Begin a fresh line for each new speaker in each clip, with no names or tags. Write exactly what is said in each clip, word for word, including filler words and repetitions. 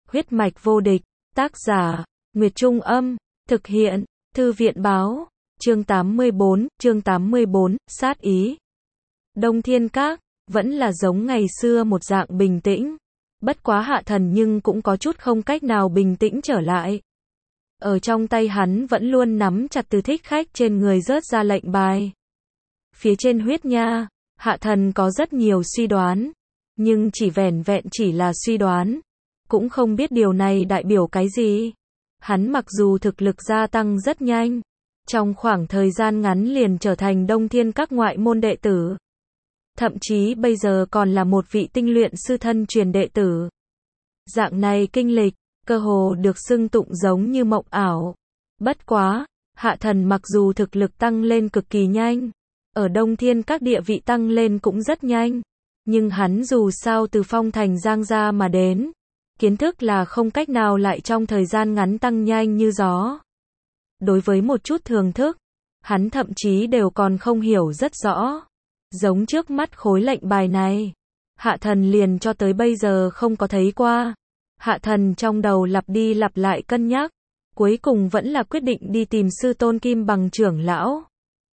Huyết mạch vô địch, tác giả, Nguyệt Trung Âm, thực hiện, Thư viện Báo, chương tám mươi bốn, chương tám mươi bốn, sát ý. Đông Thiên Các, vẫn là giống ngày xưa một dạng bình tĩnh. Bất quá Hạ Thần nhưng cũng có chút không cách nào bình tĩnh trở lại. Ở trong tay hắn vẫn luôn nắm chặt từ thích khách trên người rớt ra lệnh bài. Phía trên huyết nha, Hạ Thần có rất nhiều suy đoán. Nhưng chỉ vẻn vẹn chỉ là suy đoán. Cũng không biết điều này đại biểu cái gì. Hắn mặc dù thực lực gia tăng rất nhanh. Trong khoảng thời gian ngắn liền trở thành Đông Thiên Các ngoại môn đệ tử. Thậm chí bây giờ còn là một vị tinh luyện sư thân truyền đệ tử. Dạng này kinh lịch, cơ hồ được xưng tụng giống như mộng ảo. Bất quá, Hạ Thần mặc dù thực lực tăng lên cực kỳ nhanh, ở Đông Thiên Các địa vị tăng lên cũng rất nhanh, nhưng hắn dù sao từ Phong Thành Giang gia mà đến, kiến thức là không cách nào lại trong thời gian ngắn tăng nhanh như gió. Đối với một chút thường thức, hắn thậm chí đều còn không hiểu rất rõ. Giống trước mắt khối lệnh bài này, Hạ Thần liền cho tới bây giờ không có thấy qua. Hạ Thần trong đầu lặp đi lặp lại cân nhắc, cuối cùng vẫn là quyết định đi tìm sư tôn Kim Bằng trưởng lão.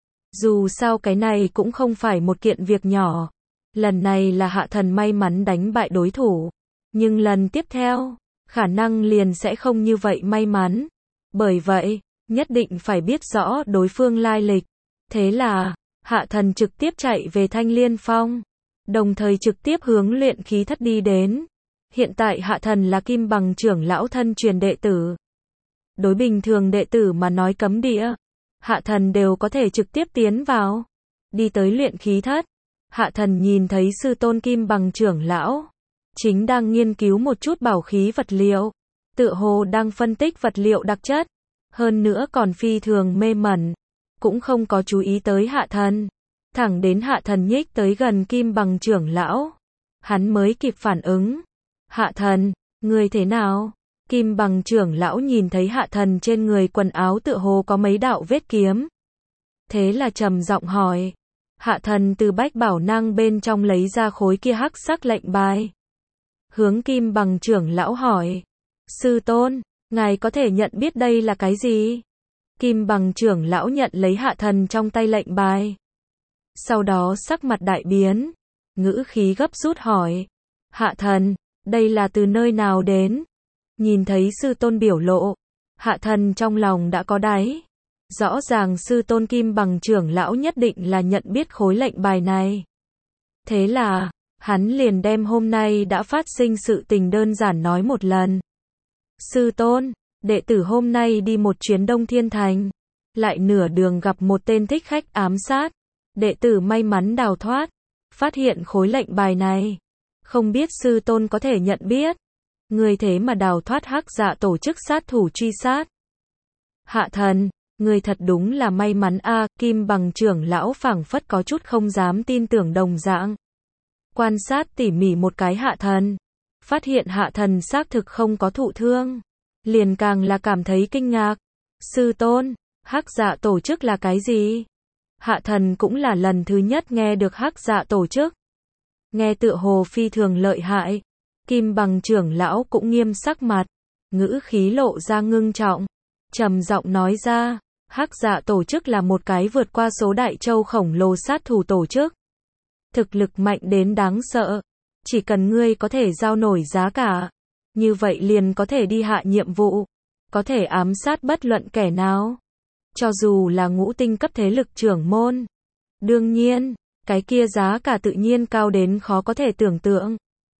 Dù sao cái này cũng không phải một kiện việc nhỏ. Lần này là Hạ Thần may mắn đánh bại đối thủ, nhưng lần tiếp theo, khả năng liền sẽ không như vậy may mắn. Bởi vậy, nhất định phải biết rõ đối phương lai lịch. Thế là, Hạ Thần trực tiếp chạy về Thanh Liên Phong, đồng thời trực tiếp hướng luyện khí thất đi đến. Hiện tại Hạ Thần là Kim Bằng trưởng lão thân truyền đệ tử. Đối bình thường đệ tử mà nói cấm địa, Hạ Thần đều có thể trực tiếp tiến vào. Đi tới luyện khí thất, Hạ Thần nhìn thấy sư tôn Kim Bằng trưởng lão, chính đang nghiên cứu một chút bảo khí vật liệu, tựa hồ đang phân tích vật liệu đặc chất, hơn nữa còn phi thường mê mẩn, cũng không có chú ý tới Hạ Thần. Thẳng đến Hạ Thần nhích tới gần Kim Bằng trưởng lão, hắn mới kịp phản ứng. Hạ Thần, người thế nào? Kim Bằng trưởng lão nhìn thấy Hạ Thần trên người quần áo tựa hồ có mấy đạo vết kiếm. Thế là trầm giọng hỏi. Hạ Thần từ bách bảo năng bên trong lấy ra khối kia hắc sắc lệnh bài. Hướng Kim Bằng trưởng lão hỏi. Sư tôn, ngài có thể nhận biết đây là cái gì? Kim Bằng trưởng lão nhận lấy Hạ Thần trong tay lệnh bài. Sau đó sắc mặt đại biến, ngữ khí gấp rút hỏi. Hạ Thần, đây là từ nơi nào đến? Nhìn thấy sư tôn biểu lộ, Hạ Thần trong lòng đã có đáy. Rõ ràng sư tôn Kim Bằng trưởng lão nhất định là nhận biết khối lệnh bài này. Thế là, hắn liền đem hôm nay đã phát sinh sự tình đơn giản nói một lần. Sư tôn, đệ tử hôm nay đi một chuyến Đông Thiên Thành, lại nửa đường gặp một tên thích khách ám sát. Đệ tử may mắn đào thoát, phát hiện khối lệnh bài này. Không biết sư tôn có thể nhận biết. Người thế mà đào thoát hắc dạ tổ chức sát thủ truy sát. Hạ Thần, người thật đúng là may mắn a. Kim Bằng trưởng lão phảng phất có chút không dám tin tưởng đồng dạng. Quan sát tỉ mỉ một cái Hạ Thần, phát hiện Hạ Thần xác thực không có thụ thương, liền càng là cảm thấy kinh ngạc. Sư tôn, hắc dạ tổ chức là cái gì? Hạ Thần cũng là lần thứ nhất nghe được hắc dạ tổ chức. Nghe tựa hồ phi thường lợi hại. Kim Bằng trưởng lão cũng nghiêm sắc mặt, ngữ khí lộ ra ngưng trọng, trầm giọng nói ra, hắc dạ tổ chức là một cái vượt qua số đại châu khổng lồ sát thủ tổ chức. Thực lực mạnh đến đáng sợ, chỉ cần ngươi có thể giao nổi giá cả, như vậy liền có thể đi hạ nhiệm vụ, có thể ám sát bất luận kẻ nào, cho dù là ngũ tinh cấp thế lực trưởng môn. Đương nhiên, cái kia giá cả tự nhiên cao đến khó có thể tưởng tượng.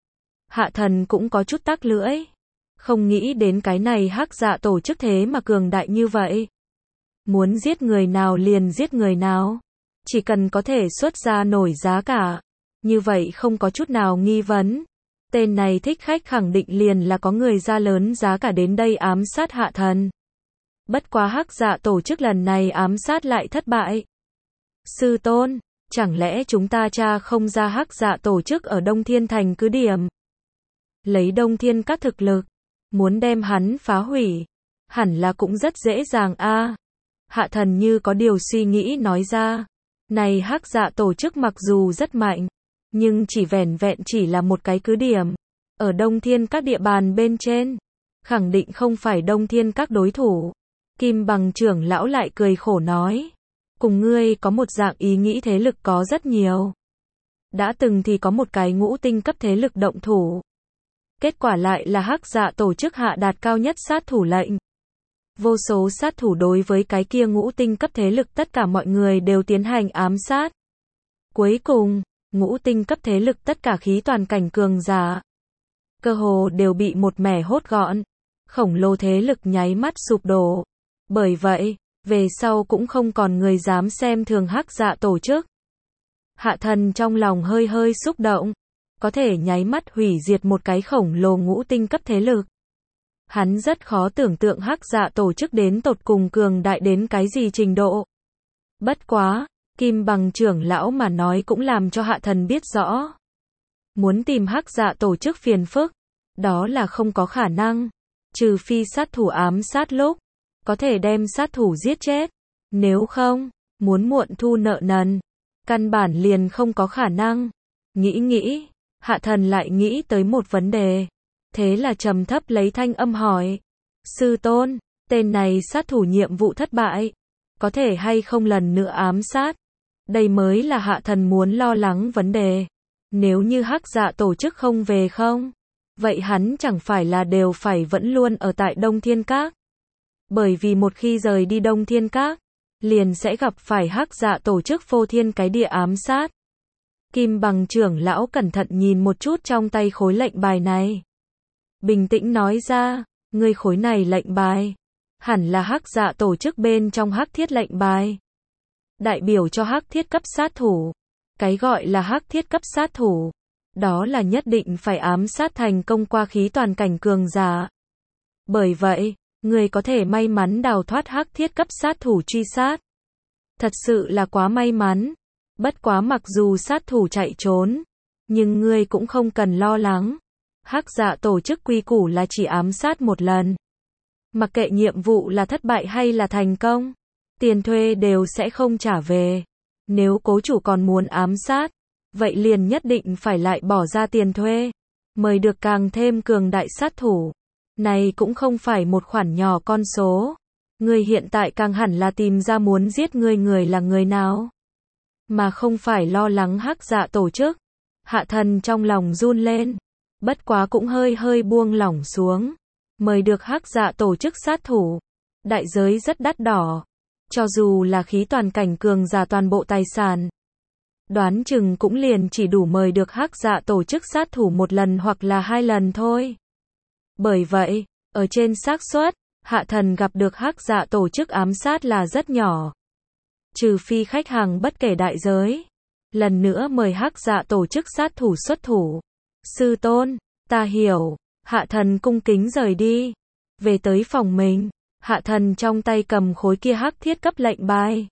Hạ Thần cũng có chút tắc lưỡi, không nghĩ đến cái này hắc dạ tổ chức thế mà cường đại như vậy. Muốn giết người nào liền giết người nào, chỉ cần có thể xuất ra nổi giá cả, như vậy không có chút nào nghi vấn. Tên này thích khách khẳng định liền là có người ra lớn giá cả đến đây ám sát Hạ Thần. Bất quá hắc dạ tổ chức lần này ám sát lại thất bại. Sư tôn, chẳng lẽ chúng ta tra không ra hắc dạ tổ chức ở Đông Thiên Thành cứ điểm? Lấy Đông Thiên Các thực lực, muốn đem hắn phá hủy, hẳn là cũng rất dễ dàng a. Hạ Thần như có điều suy nghĩ nói ra. Này hắc dạ tổ chức mặc dù rất mạnh, nhưng chỉ vẻn vẹn chỉ là một cái cứ điểm. Ở Đông Thiên Các địa bàn bên trên, khẳng định không phải Đông Thiên Các đối thủ. Kim Bằng trưởng lão lại cười khổ nói, cùng ngươi có một dạng ý nghĩ thế lực có rất nhiều. Đã từng thì có một cái ngũ tinh cấp thế lực động thủ. Kết quả lại là Hắc Dạ tổ chức hạ đạt cao nhất sát thủ lệnh. Vô số sát thủ đối với cái kia ngũ tinh cấp thế lực tất cả mọi người đều tiến hành ám sát. Cuối cùng, ngũ tinh cấp thế lực tất cả khí toàn cảnh cường giả, cơ hồ đều bị một mẻ hốt gọn. Khổng lồ thế lực nháy mắt sụp đổ. Bởi vậy, về sau cũng không còn người dám xem thường Hắc Dạ tổ chức. Hạ Thần trong lòng hơi hơi xúc động, có thể nháy mắt hủy diệt một cái khổng lồ ngũ tinh cấp thế lực. Hắn rất khó tưởng tượng Hắc Dạ tổ chức đến tột cùng cường đại đến cái gì trình độ. Bất quá, Kim Bằng trưởng lão mà nói cũng làm cho Hạ Thần biết rõ. Muốn tìm Hắc Dạ tổ chức phiền phức, đó là không có khả năng. Trừ phi sát thủ ám sát lúc, có thể đem sát thủ giết chết. Nếu không, muốn muộn thu nợ nần, căn bản liền không có khả năng. Nghĩ nghĩ, Hạ Thần lại nghĩ tới một vấn đề. Thế là trầm thấp lấy thanh âm hỏi. Sư tôn, tên này sát thủ nhiệm vụ thất bại. Có thể hay không lần nữa ám sát? Đây mới là Hạ Thần muốn lo lắng vấn đề. Nếu như Hắc Dạ tổ chức không về không? Vậy hắn chẳng phải là đều phải vẫn luôn ở tại Đông Thiên Các. Bởi vì một khi rời đi Đông Thiên Các, liền sẽ gặp phải Hắc Dạ tổ chức phô thiên cái địa ám sát. Kim Bằng trưởng lão cẩn thận nhìn một chút trong tay khối lệnh bài này. Bình tĩnh nói ra, ngươi khối này lệnh bài, hẳn là Hắc Dạ tổ chức bên trong Hắc Thiết lệnh bài. Đại biểu cho Hắc Thiết cấp sát thủ. Cái gọi là Hắc Thiết cấp sát thủ, đó là nhất định phải ám sát thành công qua khí toàn cảnh cường giả. Bởi vậy, người có thể may mắn đào thoát Hắc Thiết cấp sát thủ truy sát. Thật sự là quá may mắn. Bất quá mặc dù sát thủ chạy trốn, nhưng ngươi cũng không cần lo lắng. Hắc Dạ tổ chức quy củ là chỉ ám sát một lần. Mặc kệ nhiệm vụ là thất bại hay là thành công, tiền thuê đều sẽ không trả về. Nếu cố chủ còn muốn ám sát, vậy liền nhất định phải lại bỏ ra tiền thuê, mời được càng thêm cường đại sát thủ. Này cũng không phải một khoản nhỏ con số. Ngươi hiện tại càng hẳn là tìm ra muốn giết ngươi người là người nào, mà không phải lo lắng Hắc Dạ tổ chức. Hạ Thần trong lòng run lên, bất quá cũng hơi hơi buông lỏng xuống. Mời được Hắc Dạ tổ chức sát thủ, đại giới rất đắt đỏ. Cho dù là khí toàn cảnh cường giả toàn bộ tài sản, đoán chừng cũng liền chỉ đủ mời được Hắc Dạ tổ chức sát thủ một lần hoặc là hai lần thôi. Bởi vậy, ở trên xác suất, Hạ Thần gặp được Hắc Dạ tổ chức ám sát là rất nhỏ. Trừ phi khách hàng bất kể đại giới, lần nữa mời Hắc Dạ tổ chức sát thủ xuất thủ. Sư tôn, ta hiểu. Hạ Thần cung kính rời đi. Về tới phòng mình, Hạ Thần trong tay cầm khối kia Hắc Thiết cấp lệnh bài.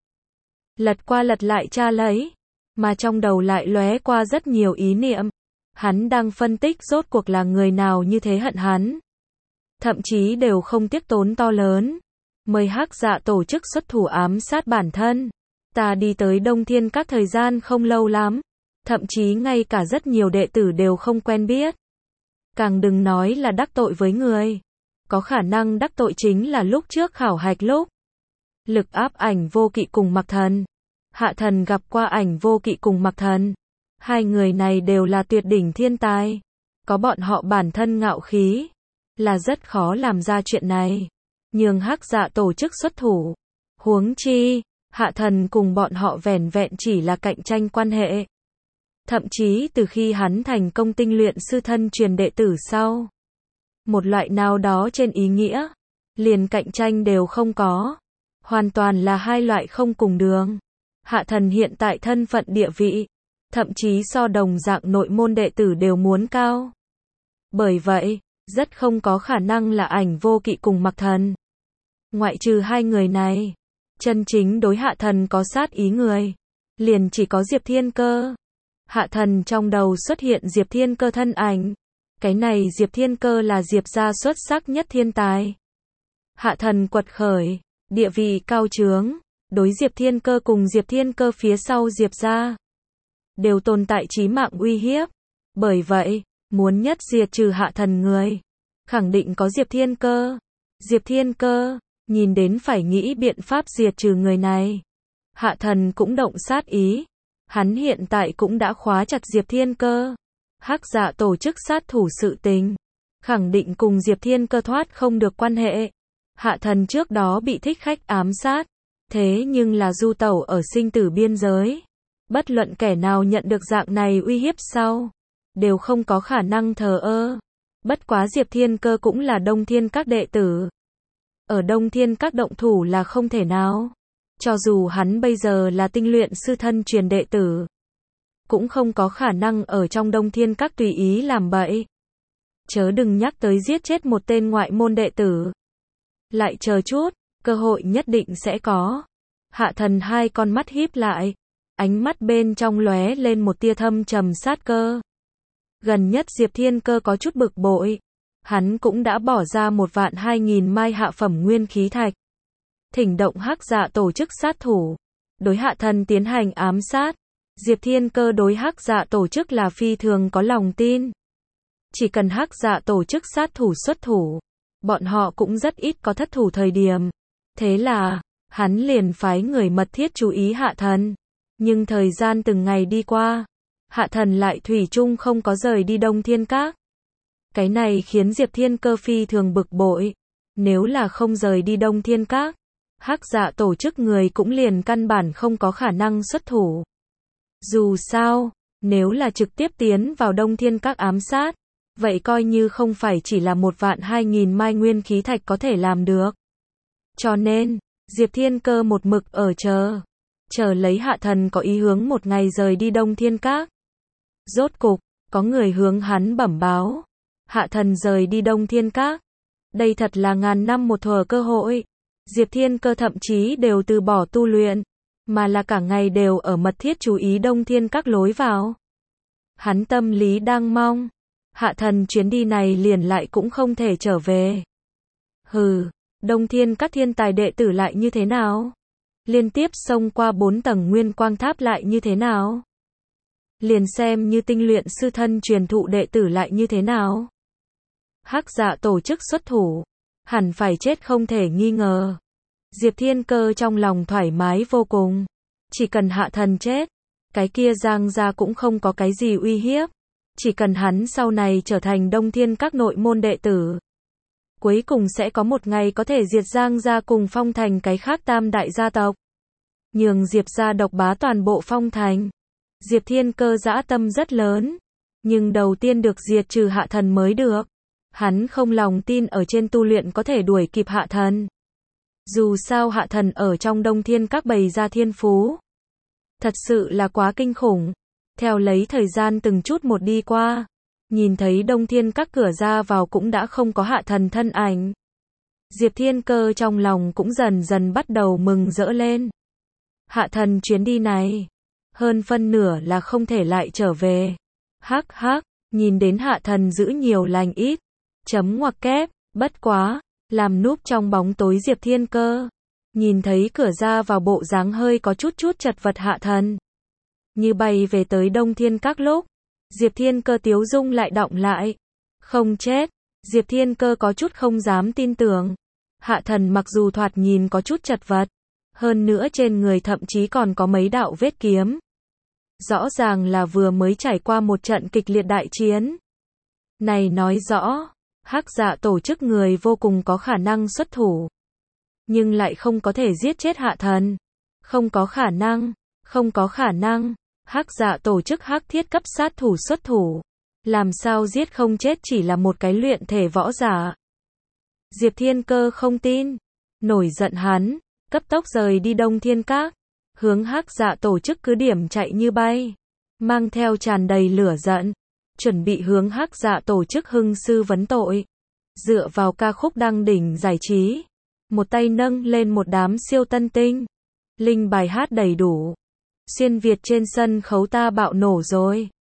Lật qua lật lại tra lấy, mà trong đầu lại lóe qua rất nhiều ý niệm. Hắn đang phân tích rốt cuộc là người nào như thế hận hắn. Thậm chí đều không tiếc tốn to lớn, mời Hắc Dạ tổ chức xuất thủ ám sát bản thân. Ta đi tới Đông Thiên Các thời gian không lâu lắm, thậm chí ngay cả rất nhiều đệ tử đều không quen biết. Càng đừng nói là đắc tội với người. Có khả năng đắc tội chính là lúc trước khảo hạch lúc. Lực áp Ảnh Vô Kỵ cùng Mạc Thần. Hạ Thần gặp qua Ảnh Vô Kỵ cùng Mạc Thần. Hai người này đều là tuyệt đỉnh thiên tài. Có bọn họ bản thân ngạo khí, là rất khó làm ra chuyện này. Nhường Hắc Dạ tổ chức xuất thủ. Huống chi, Hạ Thần cùng bọn họ vẻn vẹn chỉ là cạnh tranh quan hệ. Thậm chí từ khi hắn thành công tinh luyện sư thân truyền đệ tử sau, một loại nào đó trên ý nghĩa, liền cạnh tranh đều không có. Hoàn toàn là hai loại không cùng đường. Hạ Thần hiện tại thân phận địa vị, thậm chí so đồng dạng nội môn đệ tử đều muốn cao. Bởi vậy, rất không có khả năng là Ảnh Vô Kỵ cùng Mạc Thần. Ngoại trừ hai người này, chân chính đối Hạ Thần có sát ý người, liền chỉ có Diệp Thiên Cơ. Hạ Thần trong đầu xuất hiện Diệp Thiên Cơ thân ảnh. Cái này Diệp Thiên Cơ là Diệp gia xuất sắc nhất thiên tài. Hạ Thần quật khởi, địa vị cao chướng, đối Diệp Thiên Cơ cùng Diệp Thiên Cơ phía sau Diệp gia đều tồn tại chí mạng uy hiếp. Bởi vậy, muốn nhất diệt trừ Hạ Thần người, khẳng định có Diệp Thiên Cơ. Diệp Thiên Cơ, nhìn đến phải nghĩ biện pháp diệt trừ người này. Hạ Thần cũng động sát ý. Hắn hiện tại cũng đã khóa chặt Diệp Thiên Cơ. Hắc Dạ tổ chức sát thủ sự tình, khẳng định cùng Diệp Thiên Cơ thoát không được quan hệ. Hạ Thần trước đó bị thích khách ám sát, thế nhưng là du tẩu ở sinh tử biên giới. Bất luận kẻ nào nhận được dạng này uy hiếp sau, đều không có khả năng thờ ơ. Bất quá Diệp Thiên Cơ cũng là Đông Thiên Các đệ tử. Ở Đông Thiên Các động thủ là không thể nào. Cho dù hắn bây giờ là tinh luyện sư thân truyền đệ tử, cũng không có khả năng ở trong Đông Thiên Các tùy ý làm bậy. Chớ đừng nhắc tới giết chết một tên ngoại môn đệ tử. Lại chờ chút, cơ hội nhất định sẽ có. Hạ Thần hai con mắt híp lại, ánh mắt bên trong lóe lên một tia thâm trầm sát cơ. Gần nhất Diệp Thiên Cơ có chút bực bội. Hắn cũng đã bỏ ra một vạn hai nghìn mai hạ phẩm nguyên khí thạch. Thỉnh động Hắc Dạ tổ chức sát thủ, đối Hạ Thần tiến hành ám sát. Diệp Thiên Cơ đối Hắc Dạ tổ chức là phi thường có lòng tin. Chỉ cần Hắc Dạ tổ chức sát thủ xuất thủ, bọn họ cũng rất ít có thất thủ thời điểm. Thế là, hắn liền phái người mật thiết chú ý Hạ Thần. Nhưng thời gian từng ngày đi qua, Hạ Thần lại thủy chung không có rời đi Đông Thiên Các. Cái này khiến Diệp Thiên Cơ phi thường bực bội. Nếu là không rời đi Đông Thiên Các, Hắc Dạ tổ chức người cũng liền căn bản không có khả năng xuất thủ. Dù sao, nếu là trực tiếp tiến vào Đông Thiên Các ám sát, vậy coi như không phải chỉ là một vạn hai nghìn mai nguyên khí thạch có thể làm được. Cho nên, Diệp Thiên Cơ một mực ở chờ. Chờ lấy Hạ Thần có ý hướng một ngày rời đi Đông Thiên Các. Rốt cục, có người hướng hắn bẩm báo. Hạ Thần rời đi Đông Thiên Các. Đây thật là ngàn năm một thuở cơ hội. Diệp Thiên Cơ thậm chí đều từ bỏ tu luyện, mà là cả ngày đều ở mật thiết chú ý Đông Thiên Các lối vào. Hắn tâm lý đang mong, Hạ Thần chuyến đi này liền lại cũng không thể trở về. Hừ, Đông Thiên Các thiên tài đệ tử lại như thế nào? Liên tiếp xông qua bốn tầng nguyên quang tháp lại như thế nào? Liền xem như tinh luyện sư thân truyền thụ đệ tử lại như thế nào? Hắc Dạ tổ chức xuất thủ, hẳn phải chết không thể nghi ngờ. Diệp Thiên Cơ trong lòng thoải mái vô cùng. Chỉ cần Hạ Thần chết, cái kia Giang gia cũng không có cái gì uy hiếp. Chỉ cần hắn sau này trở thành Đông Thiên Các nội môn đệ tử, cuối cùng sẽ có một ngày có thể diệt Giang gia cùng Phong Thành cái khác tam đại gia tộc. Nhường Diệp gia độc bá toàn bộ Phong Thành. Diệp Thiên Cơ dã tâm rất lớn, nhưng đầu tiên được diệt trừ Hạ Thần mới được. Hắn không lòng tin ở trên tu luyện có thể đuổi kịp Hạ Thần. Dù sao Hạ Thần ở trong Đông Thiên Các bày ra thiên phú, thật sự là quá kinh khủng. Theo lấy thời gian từng chút một đi qua, nhìn thấy Đông Thiên Các cửa ra vào cũng đã không có Hạ Thần thân ảnh. Diệp Thiên Cơ trong lòng cũng dần dần bắt đầu mừng rỡ lên. Hạ Thần chuyến đi này, hơn phân nửa là không thể lại trở về. Hắc hắc, nhìn đến Hạ Thần giữ nhiều lành ít, chấm ngoặc kép, bất quá, làm núp trong bóng tối Diệp Thiên Cơ. Nhìn thấy cửa ra vào bộ dáng hơi có chút chút chật vật Hạ Thần. Như bay về tới Đông Thiên Các lúc, Diệp Thiên Cơ tiếu dung lại đọng lại. Không chết, Diệp Thiên Cơ có chút không dám tin tưởng. Hạ Thần mặc dù thoạt nhìn có chút chật vật, hơn nữa trên người thậm chí còn có mấy đạo vết kiếm. Rõ ràng là vừa mới trải qua một trận kịch liệt đại chiến. Này nói rõ, Hắc Dạ tổ chức người vô cùng có khả năng xuất thủ, nhưng lại không có thể giết chết Hạ Thần. Không có khả năng, không có khả năng. Hắc Dạ tổ chức hắc thiết cấp sát thủ xuất thủ, làm sao giết không chết chỉ là một cái luyện thể võ giả. Diệp Thiên Cơ không tin, nổi giận hắn, cấp tốc rời đi Đông Thiên Các, hướng Hắc Dạ tổ chức cứ điểm chạy như bay, mang theo tràn đầy lửa giận, chuẩn bị hướng Hắc Dạ tổ chức hưng sư vấn tội. Dựa vào ca khúc đăng đỉnh giải trí, một tay nâng lên một đám siêu tân tinh, linh bài hát đầy đủ. Xuyên Việt trên sân khấu ta bạo nổ rồi.